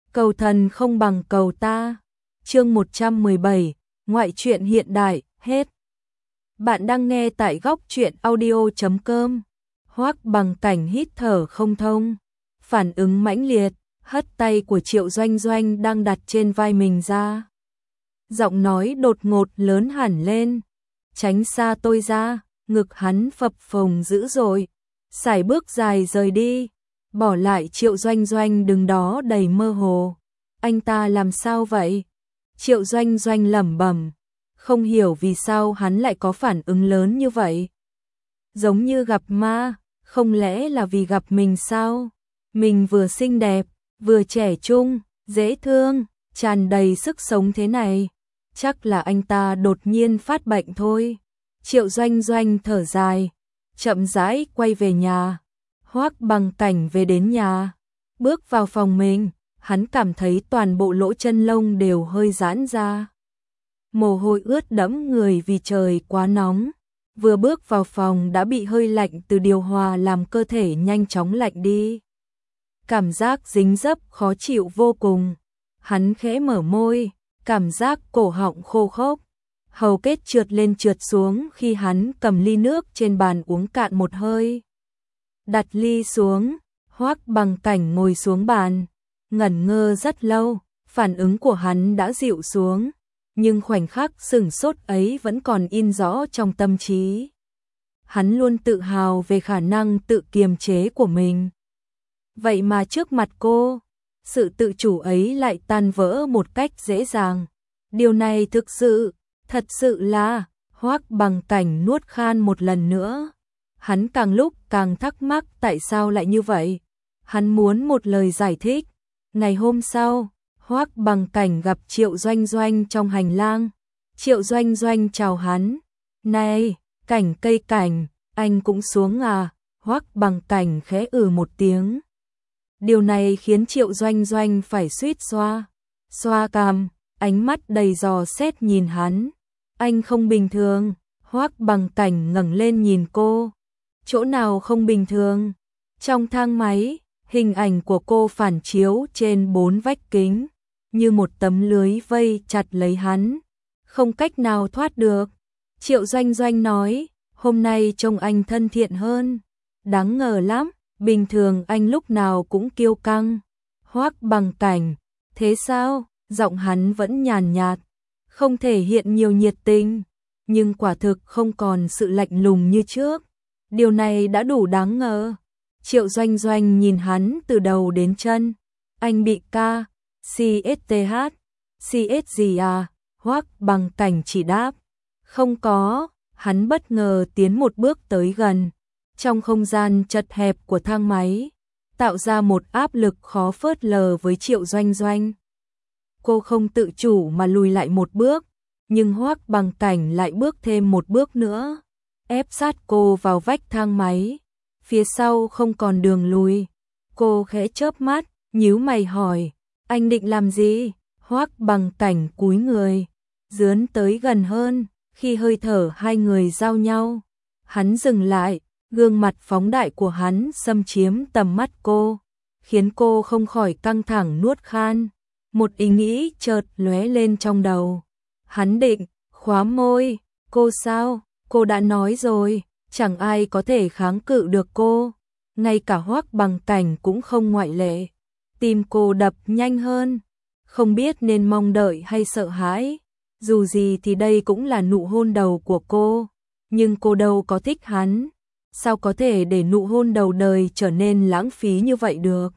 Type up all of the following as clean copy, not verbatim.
cầu thần không bằng cầu ta. Chương 117, ngoại truyện hiện đại, hết. Bạn đang nghe tại góc truyện audio.com. Hoắc Bằng Cảnh hít thở không thông, phản ứng mãnh liệt, hất tay của Triệu Doanh Doanh đang đặt trên vai mình ra. Giọng nói đột ngột lớn hẳn lên, tránh xa tôi ra, ngực hắn phập phồng dữ dội, sải bước dài rời đi, bỏ lại Triệu Doanh Doanh đứng đó đầy mơ hồ. Anh ta làm sao vậy? Triệu Doanh Doanh lẩm bẩm, không hiểu vì sao hắn lại có phản ứng lớn như vậy. Giống như gặp ma, không lẽ là vì gặp mình sao? Mình vừa xinh đẹp, vừa trẻ trung, dễ thương, tràn đầy sức sống thế này. Chắc là anh ta đột nhiên phát bệnh thôi. Triệu Doanh Doanh thở dài, chậm rãi quay về nhà. Hoắc Bằng Cảnh về đến nhà, bước vào phòng mình, hắn cảm thấy toàn bộ lỗ chân lông đều hơi giãn ra. Mồ hôi ướt đẫm người vì trời quá nóng. Vừa bước vào phòng đã bị hơi lạnh từ điều hòa làm cơ thể nhanh chóng lạnh đi. Cảm giác dính dấp khó chịu vô cùng. Hắn khẽ mở môi, cảm giác cổ họng khô khốc. Hầu kết trượt lên trượt xuống khi hắn cầm ly nước trên bàn uống cạn một hơi. Đặt ly xuống, Hoắc Bằng Cảnh ngồi xuống bàn, ngẩn ngơ rất lâu, phản ứng của hắn đã dịu xuống, nhưng khoảnh khắc sửng sốt ấy vẫn còn in rõ trong tâm trí. Hắn luôn tự hào về khả năng tự kiềm chế của mình. Vậy mà trước mặt cô, sự tự chủ ấy lại tan vỡ một cách dễ dàng. Điều này thật sự là, Hoắc Bằng Cảnh nuốt khan một lần nữa. Hắn càng lúc càng thắc mắc tại sao lại như vậy. Hắn muốn một lời giải thích. Ngày hôm sau, Hoắc Bằng Cảnh gặp Triệu Doanh Doanh trong hành lang. Triệu Doanh Doanh chào hắn. Này, Cảnh cây Cảnh, anh cũng xuống à? Hoắc Bằng Cảnh khẽ một tiếng. Điều này khiến Triệu Doanh Doanh phải suýt xoa cằm, ánh mắt đầy dò xét nhìn hắn. Anh không bình thường. Hoắc Bằng Cảnh ngẩng lên nhìn cô. Chỗ nào không bình thường? Trong thang máy, hình ảnh của cô phản chiếu trên 4 vách kính, như một tấm lưới vây chặt lấy hắn, không cách nào thoát được. Triệu Doanh Doanh nói, hôm nay trông anh thân thiện hơn. Đáng ngờ lắm, bình thường anh lúc nào cũng kiêu căng. Hoắc Bằng Cảnh, thế sao? Giọng hắn vẫn nhàn nhạt, không thể hiện nhiều nhiệt tình, nhưng quả thực không còn sự lạnh lùng như trước. Điều này đã đủ đáng ngờ. Triệu Doanh Doanh nhìn hắn từ đầu đến chân. Anh bị CS gì à? Hoắc Bằng Cảnh chỉ đáp. Không có. Hắn bất ngờ tiến một bước tới gần. Trong không gian chật hẹp của thang máy, tạo ra một áp lực khó phớt lờ với Triệu Doanh Doanh. Cô không tự chủ mà lùi lại một bước, nhưng Hoắc Bằng Cảnh lại bước thêm một bước nữa, ép sát cô vào vách thang máy. Phía sau không còn đường lùi. Cô khẽ chớp mắt, nhíu mày hỏi, anh định làm gì? Hoắc Bằng Cảnh cúi người, dướn tới gần hơn. Khi hơi thở hai người giao nhau, hắn dừng lại, gương mặt phóng đại của hắn xâm chiếm tầm mắt cô, khiến cô không khỏi căng thẳng nuốt khan. Một ý nghĩ chợt lóe lên trong đầu. Hắn định khóa môi cô sao? Cô đã nói rồi, chẳng ai có thể kháng cự được cô. Ngay cả Hoắc Bằng Cảnh cũng không ngoại lệ. Tim cô đập nhanh hơn, không biết nên mong đợi hay sợ hãi. Dù gì thì đây cũng là nụ hôn đầu của cô, nhưng cô đâu có thích hắn. Sao có thể để nụ hôn đầu đời trở nên lãng phí như vậy được?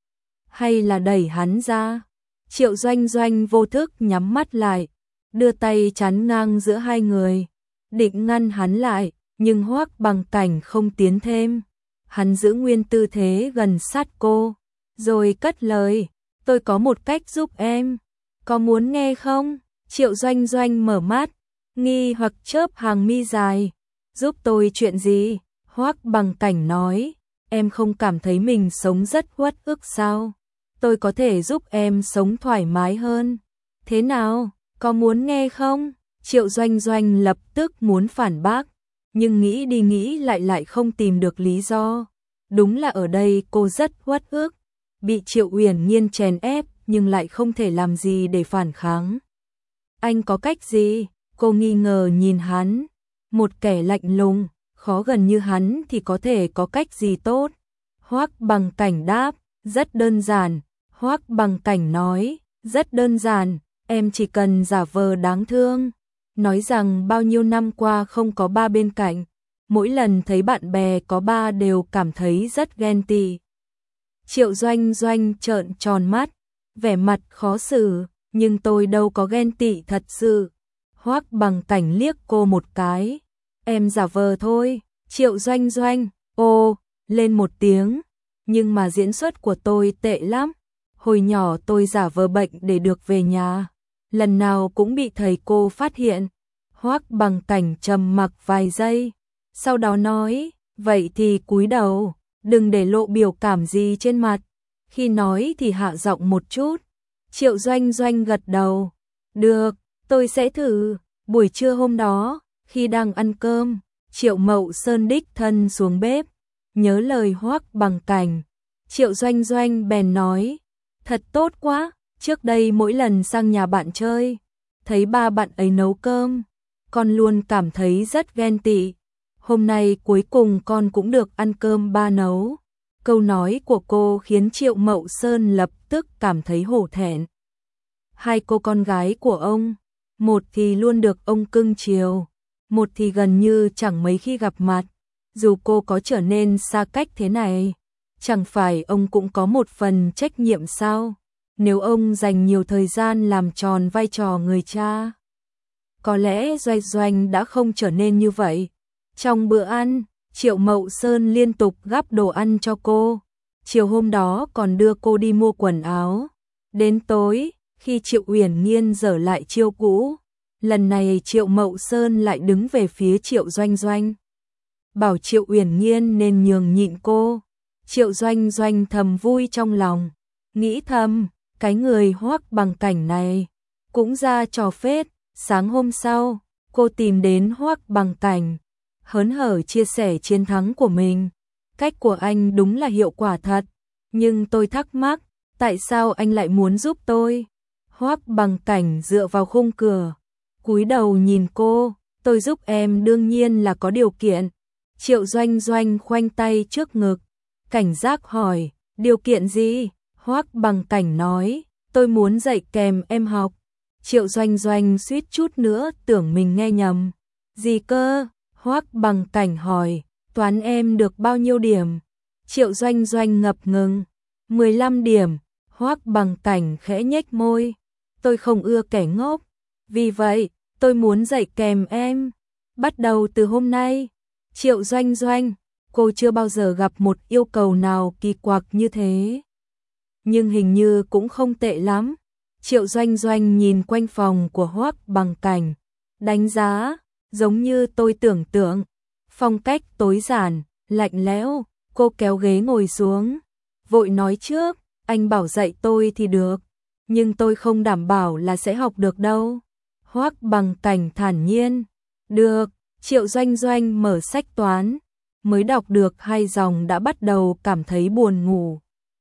Hay là đẩy hắn ra? Triệu Doanh Doanh vô thức nhắm mắt lại, đưa tay chắn ngang giữa hai người, định ngăn hắn lại, nhưng Hoắc Bằng Cảnh không tiến thêm. Hắn giữ nguyên tư thế gần sát cô, rồi cất lời, tôi có một cách giúp em, có muốn nghe không? Triệu Doanh Doanh mở mắt, nghi hoặc chớp hàng mi dài. Giúp tôi chuyện gì? Hoắc Bằng Cảnh nói, em không cảm thấy mình sống rất uất ức sao? Tôi có thể giúp em sống thoải mái hơn. Thế nào, có muốn nghe không? Triệu Doanh Doanh lập tức muốn phản bác, nhưng nghĩ đi nghĩ lại không tìm được lý do. Đúng là ở đây cô rất uất ức, bị Triệu Uyển Nhiên chèn ép nhưng lại không thể làm gì để phản kháng. Anh có cách gì? Cô nghi ngờ nhìn hắn. Một kẻ lạnh lùng, khó gần như hắn thì có thể có cách gì tốt? Hoắc Bằng Cảnh đáp, rất đơn giản. Hoắc Bằng Cảnh nói, rất đơn giản, em chỉ cần giả vờ đáng thương. Nói rằng bao nhiêu năm qua không có ba bên cạnh. Mỗi lần thấy bạn bè có ba đều cảm thấy rất ghen tị. Triệu Doanh Doanh trợn tròn mắt, vẻ mặt khó xử, nhưng tôi đâu có ghen tị thật sự. Hoắc Bằng Cảnh liếc cô một cái, em giả vờ thôi. Triệu Doanh Doanh, ô, lên một tiếng, nhưng mà diễn xuất của tôi tệ lắm. Hồi nhỏ tôi giả vờ bệnh để được về nhà, lần nào cũng bị thầy cô phát hiện. Hoắc Bằng Cảnh trầm mặc vài giây, sau đó nói, vậy thì cúi đầu, đừng để lộ biểu cảm gì trên mặt. Khi nói thì hạ giọng một chút. Triệu Doanh Doanh gật đầu, được, tôi sẽ thử. Buổi trưa hôm đó, khi đang ăn cơm, Triệu Mậu Sơn đích thân xuống bếp, nhớ lời Hoắc Bằng Cảnh. Triệu Doanh Doanh bèn nói, thật tốt quá, trước đây mỗi lần sang nhà bạn chơi, thấy ba bạn ấy nấu cơm, con luôn cảm thấy rất ghen tị. Hôm nay cuối cùng con cũng được ăn cơm ba nấu. Câu nói của cô khiến Triệu Mậu Sơn lập tức cảm thấy hổ thẹn. Hai cô con gái của ông, một thì luôn được ông cưng chiều, một thì gần như chẳng mấy khi gặp mặt. Dù cô có trở nên xa cách thế này, chẳng phải ông cũng có một phần trách nhiệm sao? Nếu ông dành nhiều thời gian làm tròn vai trò người cha, có lẽ Doanh Doanh đã không trở nên như vậy. Trong bữa ăn, Triệu Mậu Sơn liên tục gắp đồ ăn cho cô. Chiều hôm đó còn đưa cô đi mua quần áo. Đến tối, khi Triệu Uyển Nhiên dở lại chiêu cũ, lần này Triệu Mậu Sơn lại đứng về phía Triệu Doanh Doanh, bảo Triệu Uyển Nhiên nên nhường nhịn cô. Triệu Doanh Doanh thầm vui trong lòng, nghĩ thầm, cái người Hoắc Bằng Cảnh này cũng ra trò phết. Sáng hôm sau, cô tìm đến Hoắc Bằng Cảnh, hớn hở chia sẻ chiến thắng của mình. Cách của anh đúng là hiệu quả thật, nhưng tôi thắc mắc, tại sao anh lại muốn giúp tôi? Hoắc Bằng Cảnh dựa vào khung cửa, cúi đầu nhìn cô, tôi giúp em đương nhiên là có điều kiện. Triệu Doanh Doanh khoanh tay trước ngực, cảnh giác hỏi, điều kiện gì? Hoắc Bằng Cảnh nói, tôi muốn dạy kèm em học. Triệu Doanh Doanh suýt chút nữa tưởng mình nghe nhầm. Gì cơ? Hoắc Bằng Cảnh hỏi, toán em được bao nhiêu điểm? Triệu Doanh Doanh ngập ngừng, 15 điểm. Hoắc Bằng Cảnh khẽ nhếch môi, tôi không ưa kẻ ngốc, vì vậy tôi muốn dạy kèm em. Bắt đầu từ hôm nay. Triệu Doanh Doanh, cô chưa bao giờ gặp một yêu cầu nào kỳ quặc như thế, nhưng hình như cũng không tệ lắm. Triệu Doanh Doanh nhìn quanh phòng của Hoắc Bằng Cảnh, đánh giá, giống như tôi tưởng tượng, phong cách tối giản, lạnh lẽo. Cô kéo ghế ngồi xuống, vội nói trước, anh bảo dạy tôi thì được, nhưng tôi không đảm bảo là sẽ học được đâu. Hoắc Bằng Cảnh thản nhiên, được. Triệu Doanh Doanh mở sách toán, mới đọc được 2 dòng đã bắt đầu cảm thấy buồn ngủ.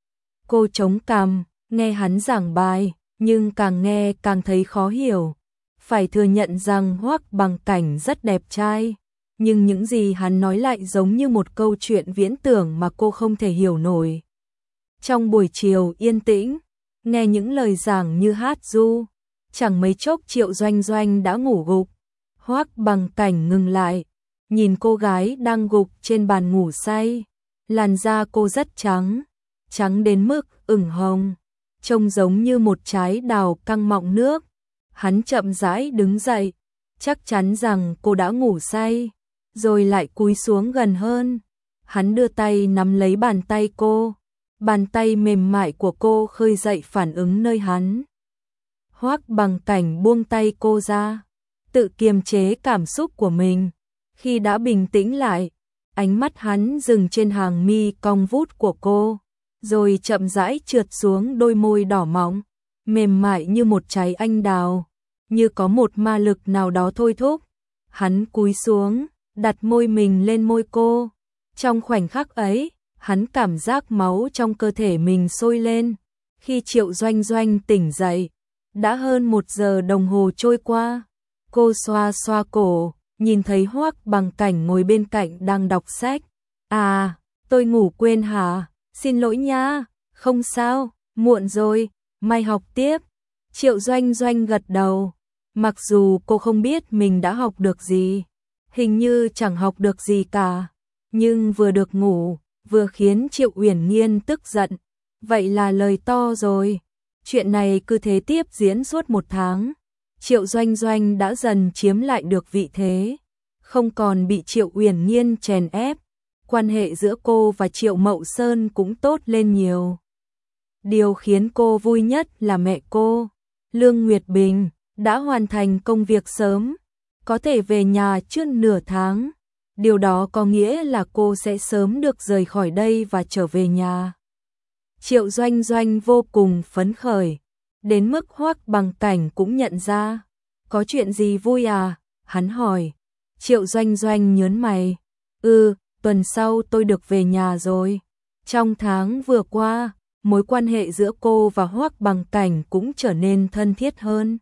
Cô chống cằm, nghe hắn giảng bài, nhưng càng nghe càng thấy khó hiểu. Phải thừa nhận rằng Hoắc Bằng Cảnh rất đẹp trai, nhưng những gì hắn nói lại giống như một câu chuyện viễn tưởng mà cô không thể hiểu nổi. Trong buổi chiều yên tĩnh, nghe những lời giảng như hát ru, chẳng mấy chốc Triệu Doanh Doanh đã ngủ gục. Hoắc Bằng Cảnh ngừng lại, nhìn cô gái đang gục trên bàn ngủ say. Làn da cô rất trắng, trắng đến mức ửng hồng, trông giống như một trái đào căng mọng nước. Hắn chậm rãi đứng dậy, chắc chắn rằng cô đã ngủ say, rồi lại cúi xuống gần hơn. Hắn đưa tay nắm lấy bàn tay cô, bàn tay mềm mại của cô khơi dậy phản ứng nơi hắn. Hoắc Bằng Cảnh buông tay cô ra, tự kiềm chế cảm xúc của mình. Khi đã bình tĩnh lại, ánh mắt hắn dừng trên hàng mi cong vút của cô, rồi chậm rãi trượt xuống đôi môi đỏ mọng, mềm mại như một trái anh đào, như có một ma lực nào đó thôi thúc. Hắn cúi xuống, đặt môi mình lên môi cô. Trong khoảnh khắc ấy, hắn cảm giác máu trong cơ thể mình sôi lên, Khi Triệu Doanh Doanh tỉnh dậy, đã hơn 1 giờ đồng hồ trôi qua. Cô xoa xoa cổ, nhìn thấy Hoắc Bằng Cảnh ngồi bên cạnh đang đọc sách. À, tôi ngủ quên hả? Xin lỗi nha, không sao, muộn rồi, mai học tiếp. Triệu Doanh Doanh gật đầu, mặc dù cô không biết mình đã học được gì, hình như chẳng học được gì cả, nhưng vừa được ngủ, vừa khiến Triệu Uyển Nhiên tức giận, vậy là lời to rồi. Chuyện này cứ thế tiếp diễn suốt 1 tháng, Triệu Doanh Doanh đã dần chiếm lại được vị thế, không còn bị Triệu Uyển Nhiên chèn ép, quan hệ giữa cô và Triệu Mậu Sơn cũng tốt lên nhiều. Điều khiến cô vui nhất là mẹ cô, Lương Nguyệt Bình, đã hoàn thành công việc sớm, có thể về nhà trước nửa tháng. Điều đó có nghĩa là cô sẽ sớm được rời khỏi đây và trở về nhà. Triệu Doanh Doanh vô cùng phấn khởi, đến mức Hoắc Bằng Cảnh cũng nhận ra. Có chuyện gì vui à? Hắn hỏi. Triệu Doanh Doanh nhớn mày. Tuần sau tôi được về nhà rồi. Trong tháng vừa qua, mối quan hệ giữa cô và Hoắc Bằng Cảnh cũng trở nên thân thiết hơn.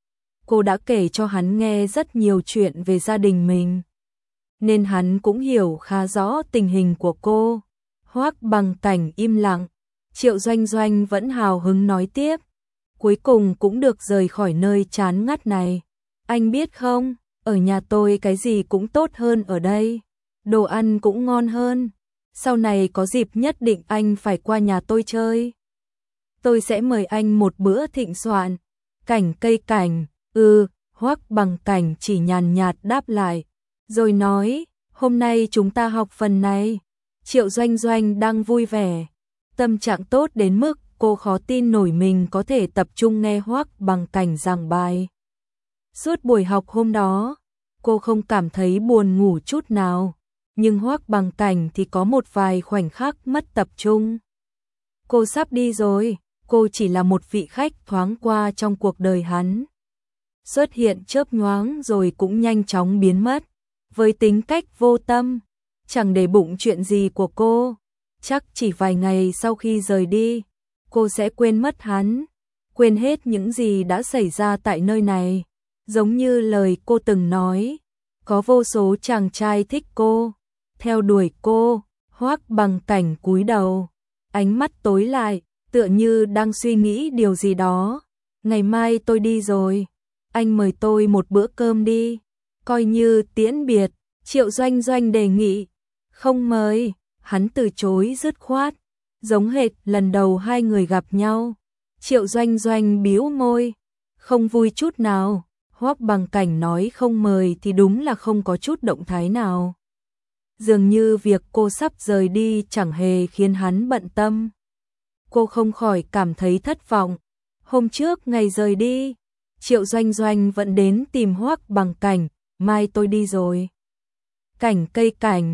Cô đã kể cho hắn nghe rất nhiều chuyện về gia đình mình, nên hắn cũng hiểu khá rõ tình hình của cô. Hoắc Bằng Cảnh im lặng, Triệu Doanh Doanh vẫn hào hứng nói tiếp. Cuối cùng cũng được rời khỏi nơi chán ngắt này. Anh biết không, ở nhà tôi cái gì cũng tốt hơn ở đây. Đồ ăn cũng ngon hơn. Sau này có dịp nhất định anh phải qua nhà tôi chơi. Tôi sẽ mời anh một bữa thịnh soạn. Cảnh cây cảnh, Hoắc Bằng Cảnh chỉ nhàn nhạt đáp lại, rồi nói, hôm nay chúng ta học phần này. Triệu Doanh Doanh đang vui vẻ, tâm trạng tốt đến mức cô khó tin nổi mình có thể tập trung nghe Hoắc Bằng Cảnh giảng bài. Suốt buổi học hôm đó, cô không cảm thấy buồn ngủ chút nào, nhưng Hoắc Bằng Cảnh thì có một vài khoảnh khắc mất tập trung. Cô sắp đi rồi, cô chỉ là một vị khách thoáng qua trong cuộc đời hắn. Xuất hiện chớp nhoáng rồi cũng nhanh chóng biến mất, với tính cách vô tâm, chẳng để bụng chuyện gì của cô. Chắc chỉ vài ngày sau khi rời đi, cô sẽ quên mất hắn, quên hết những gì đã xảy ra tại nơi này. Giống như lời cô từng nói, có vô số chàng trai thích cô, theo đuổi cô. Hoắc Bằng Cảnh cúi đầu, ánh mắt tối lại, tựa như đang suy nghĩ điều gì đó. Ngày mai tôi đi rồi, anh mời tôi một bữa cơm đi, coi như tiễn biệt. Triệu Doanh Doanh đề nghị. Không mời, hắn từ chối dứt khoát, giống hệt lần đầu hai người gặp nhau. Triệu Doanh Doanh bĩu môi, không vui chút nào. Hoắc Bằng Cảnh nói không mời thì đúng là không có chút động thái nào. Dường như việc cô sắp rời đi chẳng hề khiến hắn bận tâm. Cô không khỏi cảm thấy thất vọng. Hôm trước ngày rời đi, Triệu Doanh Doanh vẫn đến tìm Hoắc Bằng Cảnh, mai tôi đi rồi. Cảnh cây cảnh,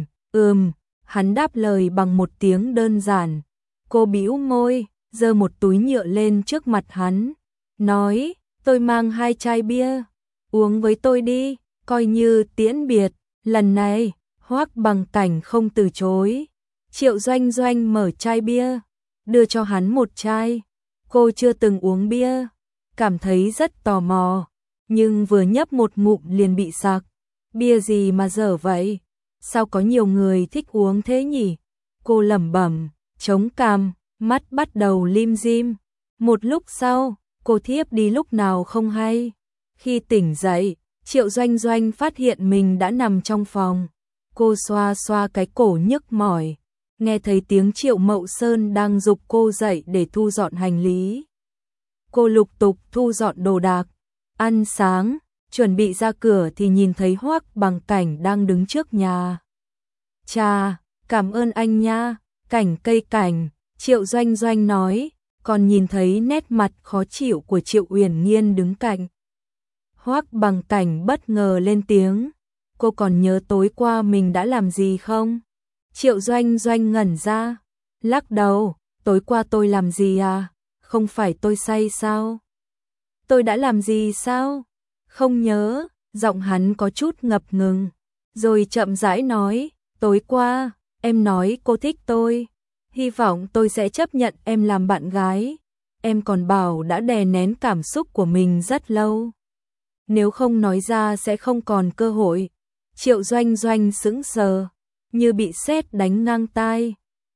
hắn đáp lời bằng một tiếng đơn giản. Cô bĩu môi, giơ một túi nhựa lên trước mặt hắn, nói, tôi mang 2 chai bia, uống với tôi đi, coi như tiễn biệt. Lần này, Hoắc Bằng Cảnh không từ chối. Triệu Doanh Doanh mở chai bia, đưa cho hắn một chai. Cô chưa từng uống bia, cảm thấy rất tò mò, nhưng vừa nhấp một ngụm liền bị sặc. Bia gì mà dở vậy? Sao có nhiều người thích uống thế nhỉ? Cô lẩm bẩm, chống cằm, mắt bắt đầu lim dim. Một lúc sau, cô thiếp đi lúc nào không hay. Khi tỉnh dậy, Triệu Doanh Doanh phát hiện mình đã nằm trong phòng. Cô xoa xoa cái cổ nhức mỏi, nghe thấy tiếng Triệu Mậu Sơn đang giục cô dậy để thu dọn hành lý. Cô lục tục thu dọn đồ đạc, ăn sáng, chuẩn bị ra cửa thì nhìn thấy Hoắc Bằng Cảnh đang đứng trước nhà. Chà, cảm ơn anh nha, Cảnh cây cảnh, Triệu Doanh Doanh nói, còn nhìn thấy nét mặt khó chịu của Triệu Uyển Nhiên đứng cạnh. Hoắc Bằng Cảnh bất ngờ lên tiếng, cô còn nhớ tối qua mình đã làm gì không? Triệu Doanh Doanh ngẩn ra, lắc đầu, tối qua tôi làm gì à? Không phải tôi say sao? Tôi đã làm gì sao? Không nhớ, giọng hắn có chút ngập ngừng, rồi chậm rãi nói, tối qua, em nói cô thích tôi, hy vọng tôi sẽ chấp nhận em làm bạn gái. em còn bảo đã đè nén cảm xúc của mình rất lâu. Nếu không nói ra sẽ không còn cơ hội. Triệu Doanh Doanh sững sờ, như bị sét đánh ngang tai.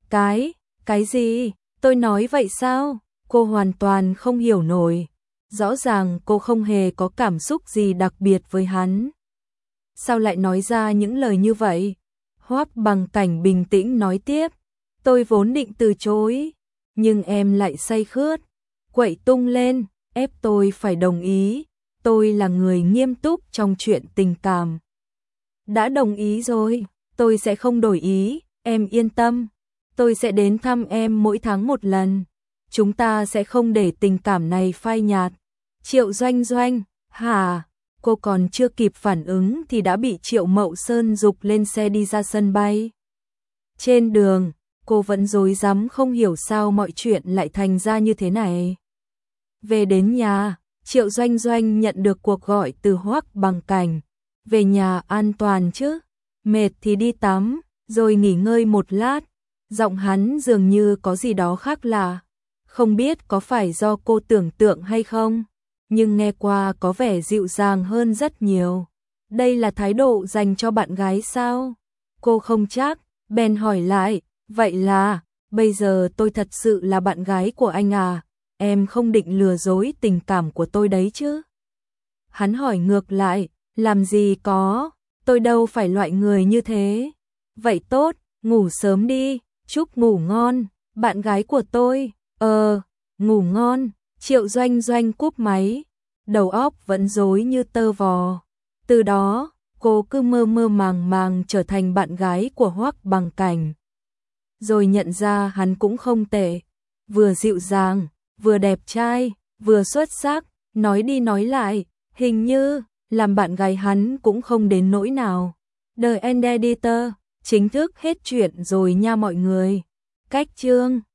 Cái gì? Tôi nói vậy sao? Cô hoàn toàn không hiểu nổi. Rõ ràng cô không hề có cảm xúc gì đặc biệt với hắn. Sao lại nói ra những lời như vậy? Hoắc Bằng Cảnh bình tĩnh nói tiếp. Tôi vốn định từ chối, nhưng em lại say khướt, quậy tung lên, ép tôi phải đồng ý. Tôi là người nghiêm túc trong chuyện tình cảm. Đã đồng ý rồi, tôi sẽ không đổi ý, em yên tâm. Tôi sẽ đến thăm em mỗi tháng một lần. Chúng ta sẽ không để tình cảm này phai nhạt. Triệu Doanh Doanh, hả? Cô còn chưa kịp phản ứng thì đã bị Triệu Mậu Sơn giục lên xe đi ra sân bay. Trên đường, cô vẫn rối rắm không hiểu sao mọi chuyện lại thành ra như thế này. Về đến nhà, Triệu Doanh Doanh nhận được cuộc gọi từ Hoắc Bằng Cảnh. Về nhà an toàn chứ? Mệt thì đi tắm, rồi nghỉ ngơi một lát. Giọng hắn dường như có gì đó khác lạ. Không biết có phải do cô tưởng tượng hay không, nhưng nghe qua có vẻ dịu dàng hơn rất nhiều. Đây là thái độ dành cho bạn gái sao? Cô không chắc, bèn hỏi lại, vậy là, bây giờ tôi thật sự là bạn gái của anh à? Em không định lừa dối tình cảm của tôi đấy chứ? Hắn hỏi ngược lại, làm gì có, tôi đâu phải loại người như thế. Vậy tốt, ngủ sớm đi, chúc ngủ ngon, bạn gái của tôi. Ngủ ngon. Triệu Doanh Doanh cúp máy, đầu óc vẫn rối như tơ vò. Từ đó, cô cứ mơ mơ màng màng trở thành bạn gái của Hoắc Bằng Cảnh. Rồi nhận ra hắn cũng không tệ, vừa dịu dàng, vừa đẹp trai, vừa xuất sắc, nói đi nói lại, hình như làm bạn gái hắn cũng không đến nỗi nào. The End Editor chính thức hết chuyện rồi nha mọi người. Cách chương